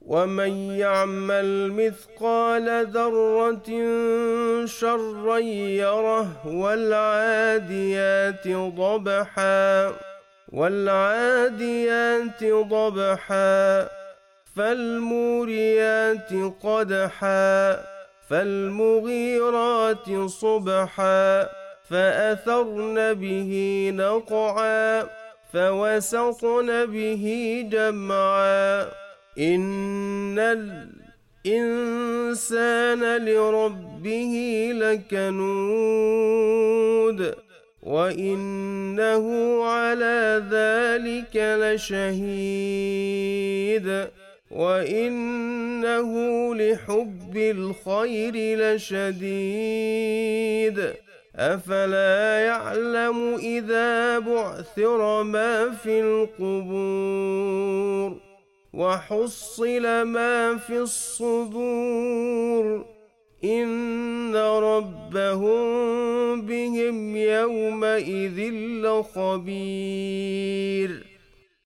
ومن يعمل مثقال ذرة شرا يره والعاديات ضبحا فالموريات قدحا فالمغيرات صبحا فأثرن به نقعا فوسطن به جمعا إن الإنسان لربه لكنود وإنه على ذلك لشهيد وإنه لحب الخير لشديد أفلا يعلم إذا بعثر ما في القبور وحصل ما في الصدور إن ربهم بهم يومئذ لخبير